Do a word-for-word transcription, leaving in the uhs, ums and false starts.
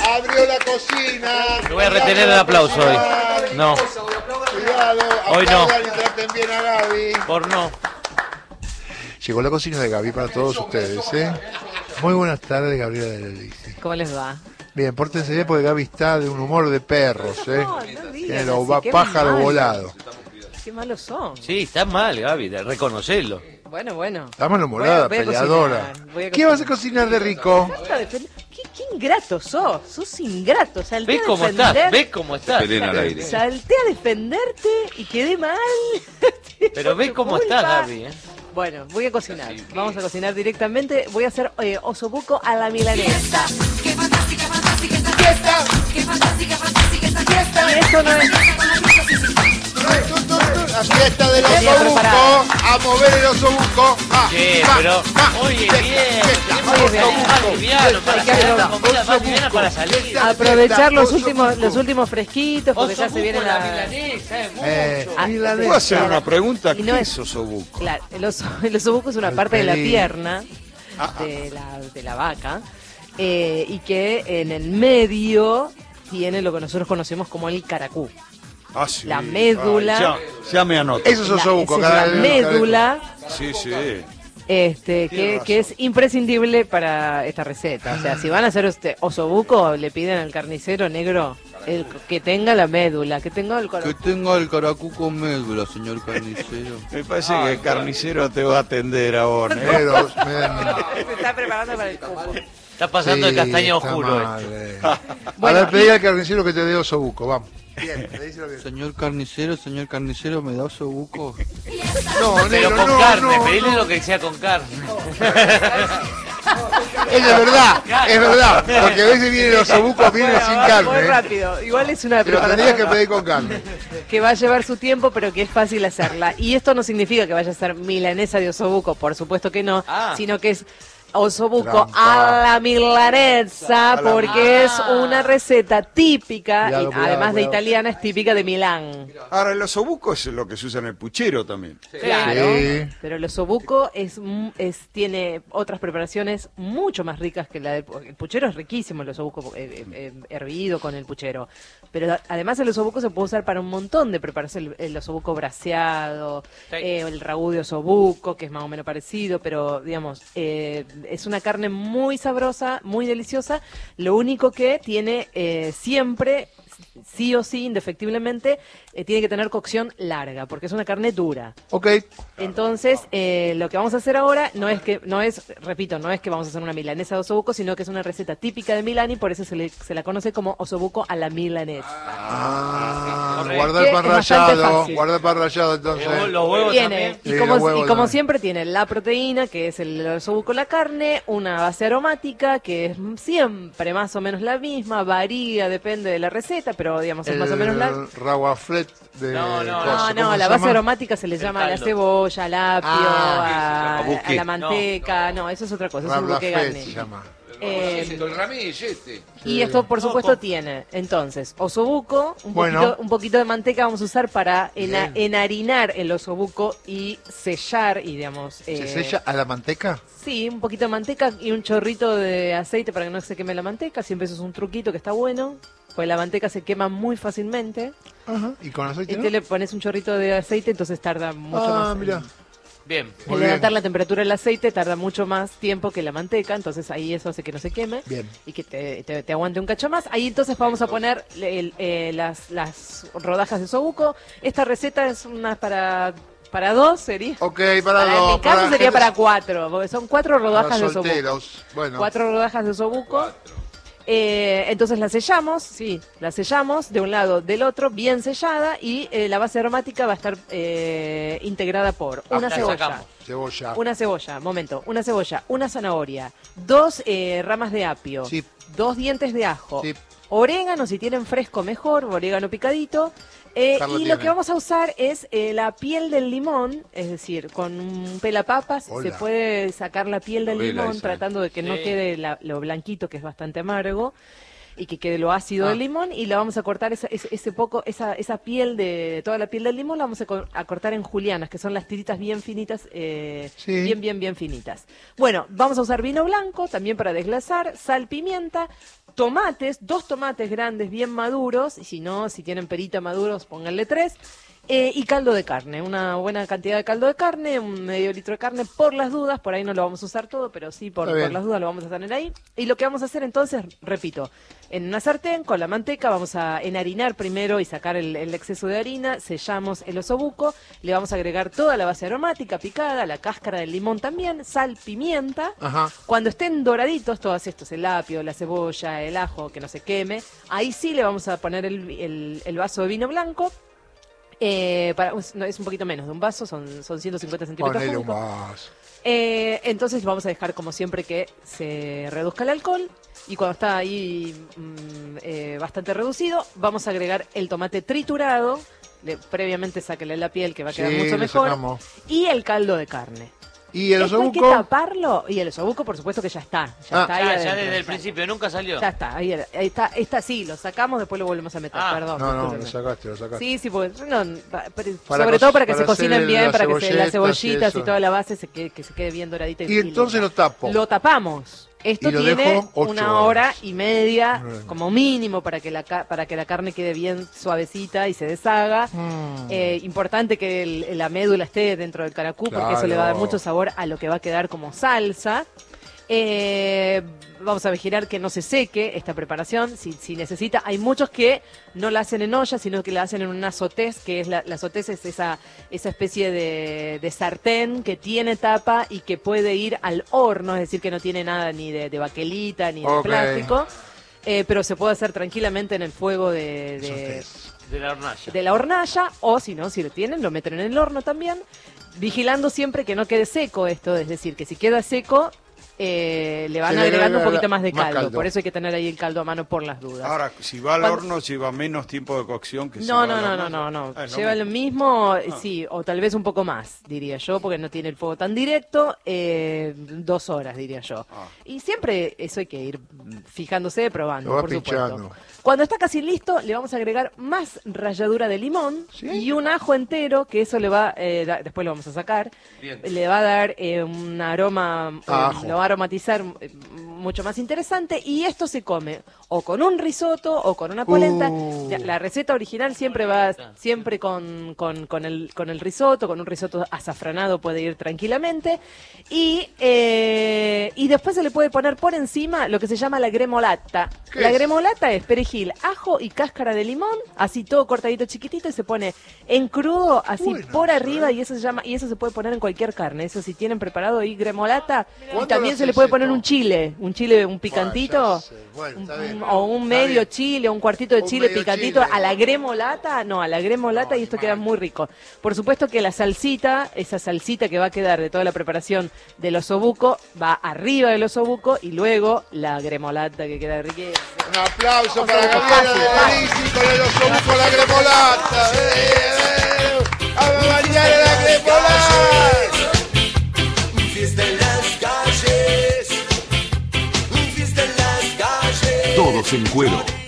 Abrió la cocina. Te voy a retener el aplauso hoy. No. Cuidado, Hoy no. aplaudan y traten bien a Gaby. Por no. Llegó la cocina de Gaby para todos ustedes, ¿eh? Muy buenas tardes, Gabriela de la Lisi. ¿Cómo les va? Bien, pórtense bien porque Gaby está de un humor de perros, ¿eh? No, no Tiene digan los así, va- qué pájaro malo. volado. Qué malos son. Sí, está mal, Gaby, de reconocerlo. Bueno, bueno. Está malhumorada, Voy a- voy a peleadora. cocinar, voy a ¿Qué vas a cocinar de rico? Trata de defender- ¿Qué, qué ingrato sos? Sos ingrato. Salté ¿Ves a cómo defender- estás? ¿Ves cómo estás? Pelén al aire. Salté a defenderte y quedé mal. Pero Por ves tu cómo culpa. estás, Gaby, ¿eh? Bueno, voy a cocinar. Vamos a cocinar directamente. Voy a hacer eh, osobuco a la milanesa. ¡Qué fantástica, fantástica esta fiesta! ¡Qué fantástica, fantástica esta fiesta! Y esto no es... La fiesta del Venía osobuco. preparada. A mover el osobuco. Va, Che, va, pero... va. Oye, Fiesta, bien. fiesta. Oye, bien. Más liviano, para Hay que salir, hacerlo. comida más liviana para salir. Aprovechar los Osobuco. últimos, los últimos fresquitos porque ya se viene Osobuco, la... milanesa, es mucho. Eh, Ah, milanesa. ¿Puedo hacer una pregunta? Y no ¿Qué es- es osobuco? Claro, el, oso, el osobuco es una El parte de la pelín. pierna de la, de la vaca eh, y que en el medio tiene lo que nosotros conocemos como el caracú. Ah, sí. La médula. Ay, ya, ya me anoto. Eso es La, osobuco. esa es cada la vez- médula Sí, sí. este, que, que es imprescindible para esta receta. O sea, si van a hacer este osobuco, le piden al carnicero negro el, que tenga la médula, que tenga el Que caracú. tenga el caracú con médula, señor carnicero. Me parece que el carnicero te va a atender ahora. ¿eh? Pero, me- Se está preparando para el cupo. Está pasando el Sí, castaño está oscuro. eh. mal, eh. Bueno, A ver, pedí y- al carnicero que te dé osobuco, vamos. Bien, pedíselo bien. Señor carnicero, señor carnicero, ¿me da osobuco? No, Pero negro, con no, carne, no, pedile no. lo que sea con carne. Es de verdad, es verdad. Porque a veces vienen los osobucos, vienen Bueno, sin muy carne. rápido. Igual es una Pero tendrías que preparación pedir con carne. que va a llevar su tiempo, pero que es fácil hacerla. Y esto no significa que vaya a ser milanesa de osobuco, por supuesto que no, Ah. sino que es osobuco Trampa. a la milanesa, A la- porque es Ah. una receta típica, Cuidado, y cuidado, además de cuidado. italiana, es típica de Milán. Ahora, el osobuco es lo que se usa en el puchero también. Claro, Sí. pero el osobuco es, mu- es, tiene otras preparaciones mucho más ricas que la del pu- el puchero. Es riquísimo el osobuco eh, eh, eh, hervido con el puchero, pero a- además el osobuco se puede usar para un montón de preparaciones. El, el osobuco braseado, Sí. eh, el ragú de osobuco, que es más o menos parecido, pero digamos, eh, es una carne muy sabrosa, muy deliciosa. Lo único que tiene eh, siempre, sí o sí, indefectiblemente, eh, tiene que tener cocción larga, porque es una carne dura. Ok, Entonces, eh, lo que vamos a hacer ahora no es que, no es, repito, no es que vamos a hacer una milanesa de osobuco, sino que es una receta típica de Milán y por eso se, le, se la conoce como osobuco a la milanesa. ah, Correcto. guardar Que pan es bastante rallado, fácil. guardar pan rallado Eh, entonces. Los huevos Tiene, también. y Sí, como, los huevos y como también. siempre tiene la proteína, que es el osobuco, la carne, una base aromática, que es siempre más o menos la misma, varía, depende de la receta, pero digamos es más o menos la... El raguaflet de No, no, coso, No, ¿cómo no, se la base llama? aromática se le El llama a la caldo. cebolla, al apio, Ah, a, a buque. a la manteca, no, eso es otra cosa, eso es un buque Raguaflet garni. se llama. Eh, El Ramírez este. y esto, por No, supuesto, con- tiene, entonces, osobuco, un, Bueno. poquito, un poquito de manteca vamos a usar para ena- Bien. enharinar el osobuco y sellar, y digamos... ¿Se eh, sella a la manteca? Sí, un poquito de manteca y un chorrito de aceite para que no se queme la manteca, siempre eso es un truquito que está bueno, pues la manteca se quema muy fácilmente, Ajá. ¿Y con aceite y no? te le pones un chorrito de aceite, entonces tarda mucho Ah, más. mira. en- Bien. Muy En levantar bien. la temperatura del aceite tarda mucho más tiempo que la manteca, entonces ahí eso hace que no se queme Bien. y que te, te- te aguante un cacho más. Ahí entonces vamos a poner el- eh, las, las rodajas de osobuco. Esta receta es una para, para dos, sería. Ok, para, Para- dos. en mi caso sería gente- para cuatro, porque son cuatro para rodajas de osobuco. solteros. Bueno, Cuatro rodajas de osobuco. Eh, entonces la sellamos, sí, la sellamos de un lado del otro, bien sellada, y eh, la base aromática va a estar eh, integrada por una la cebolla. sacamos. cebolla. Una cebolla, momento, una cebolla, una zanahoria, dos eh, ramas de apio, Sí. dos dientes de ajo, Sí. orégano, si tienen fresco mejor, orégano picadito. eh, Carla y tiene. lo que vamos a usar es eh, la piel del limón, es decir, con un pelapapas Hola. se puede sacar la piel del Novela limón esa, ¿eh? tratando de que no Sí. quede la- lo blanquito, que es bastante amargo. y que quede lo ácido Ah. del limón, y la vamos a cortar esa, ese, ese poco, esa, esa piel de, toda la piel del limón la vamos a, co- a cortar en julianas, que son las tiritas bien finitas, eh, Sí. bien, bien, bien finitas. Bueno, vamos a usar vino blanco también para desglasar, sal, pimienta, tomates, dos tomates grandes bien maduros, y si no, si tienen perita maduros, pónganle tres. Eh, y caldo de carne, una buena cantidad de caldo de carne, un medio litro de carne por las dudas, por ahí no lo vamos a usar todo, pero sí por, Está bien. por las dudas lo vamos a tener ahí. Y lo que vamos a hacer entonces, repito, en una sartén con la manteca vamos a enharinar primero y sacar el, el exceso de harina, sellamos el osobuco, le vamos a agregar toda la base aromática picada, la cáscara del limón también, sal, pimienta. Ajá. Cuando estén doraditos todos estos, el apio, la cebolla, el ajo, que no se queme, ahí sí le vamos a poner el, el- el vaso de vino blanco. Eh, para, no, es un poquito menos de un vaso, son, son ciento cincuenta centímetros Ponele un cúbicos. vaso. Eh, entonces vamos a dejar como siempre que se reduzca el alcohol, y cuando está ahí mm, eh, bastante reducido, vamos a agregar el tomate triturado, le- previamente sáquele la piel que va a quedar Sí, mucho le mejor, sacamos. y el caldo de carne. ¿Y el Esto hay que osobuco? taparlo, y el osobuco por supuesto que ya está, Ah. ya está ahí Ya, ya adentro, desde el ya- principio, nunca salió. ya está, ahí, ahí está, está, sí, lo sacamos, después lo volvemos a meter, Ah. perdón. No, no, lo discúlpenme. sacaste, lo sacaste. Sí, sí, porque no, pa- pero Para sobre co- todo para que para se cocinen hacer bien, las para que se, las cebolletas y cebollitas y, eso. toda la base se quede, que se quede bien doradita. Y entonces linda. lo tapo. Lo tapamos. Esto Y lo tiene dejo ocho una hora horas. y media Una hora y media. como mínimo para que la ca- para que la carne quede bien suavecita y se deshaga. Mm. Eh, importante que el- la médula esté dentro del caracú, porque eso le va a dar Claro. mucho sabor a lo que va a quedar como salsa. Eh, vamos a vigilar que no se seque esta preparación, si, si necesita. Hay muchos que no la hacen en olla, sino que la hacen en una sotés, que es la, la sotés es esa, esa especie de, de sartén que tiene tapa y que puede ir al horno, es decir, que no tiene nada ni de, de baquelita ni de Ok. plástico, eh, pero se puede hacer tranquilamente en el fuego de, de, Sotés. De la hornalla. de la hornalla, o si no, si lo tienen, lo meten en el horno también, vigilando siempre que no quede seco esto, es decir, que si queda seco, eh, le van Se le agregando un agrega poquito más de más caldo. caldo. Por eso hay que tener ahí el caldo a mano por las dudas. Ahora, si va al Cuando- horno, lleva menos tiempo de cocción que si No, va no, a la no, no, hornalla. no, no. Ah, es lo Lleva lo mismo. mismo, sí, o tal vez un poco más, diría yo, porque no tiene el fuego tan directo. eh, dos horas, diría yo. Ah. Y siempre eso hay que ir mm, fijándose, probando, Lo va por supuesto. pinchando. Cuando está casi listo, le vamos a agregar más ralladura de limón ¿Sí? y un ajo entero, que eso le va, eh, da- después lo vamos a sacar, Bien. le va a dar eh, un aroma, eh, Ajo. lo va a aromatizar eh, mucho más interesante, y esto se come o con un risotto o con una polenta. Uh. Ya, la receta original siempre va siempre con, con, con el, con el risotto, con un risotto azafranado puede ir tranquilamente, y, eh, y después se le puede poner por encima lo que se llama la gremolata. ¿Qué La es? gremolata es perejil, ajo y cáscara de limón, así todo cortadito chiquitito, y se pone en crudo, así Bueno, por eso, arriba, ¿eh? y eso se llama, y eso se puede poner en cualquier carne. Eso si tienen preparado ahí gremolata, y ¿Cuándo también lo se le haces puede poner esto? un chile, un chile, un picantito, Bueno, ya sé. Bueno, un- está bien. o un Está medio bien. chile, un cuartito de Un chile medio picantito chile. a la gremolata, no, a la gremolata, y esto queda muy rico. Por supuesto que la salsita, esa salsita que va a quedar de toda la preparación del osobuco, va arriba del osobuco, y luego la gremolata que queda riquísima. Un aplauso O para sea, Gabriela fácil, de fácil. Lisi con el osobuco, la gremolata. ¡Eh, eh! ¡A bañar la gremolata! Fiesta en las calles, fiesta en las calles. Todos en cuero.